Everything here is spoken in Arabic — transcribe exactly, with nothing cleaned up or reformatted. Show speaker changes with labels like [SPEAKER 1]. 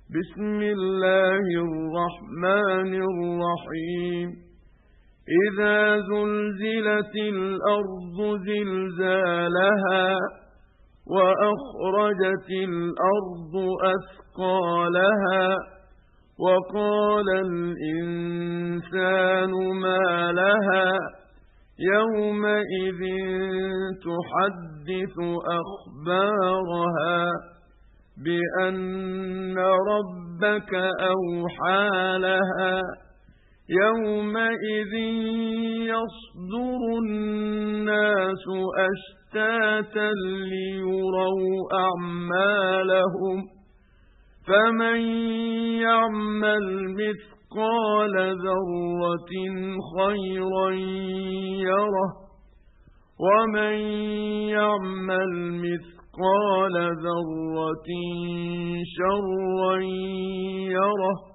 [SPEAKER 1] بسم الله الرحمن الرحيم إذا زلزلت الأرض زلزالها وأخرجت الأرض أثقالها وقال الإنسان ما لها يومئذ تحدث أخبارها بأن ربك أوحى لها يومئذ يصدر الناس أشتاتا ليروا أعمالهم فمن يعمل مثقال ذرة خيرا يره ومن يعمل مثقال ذرة شرا يره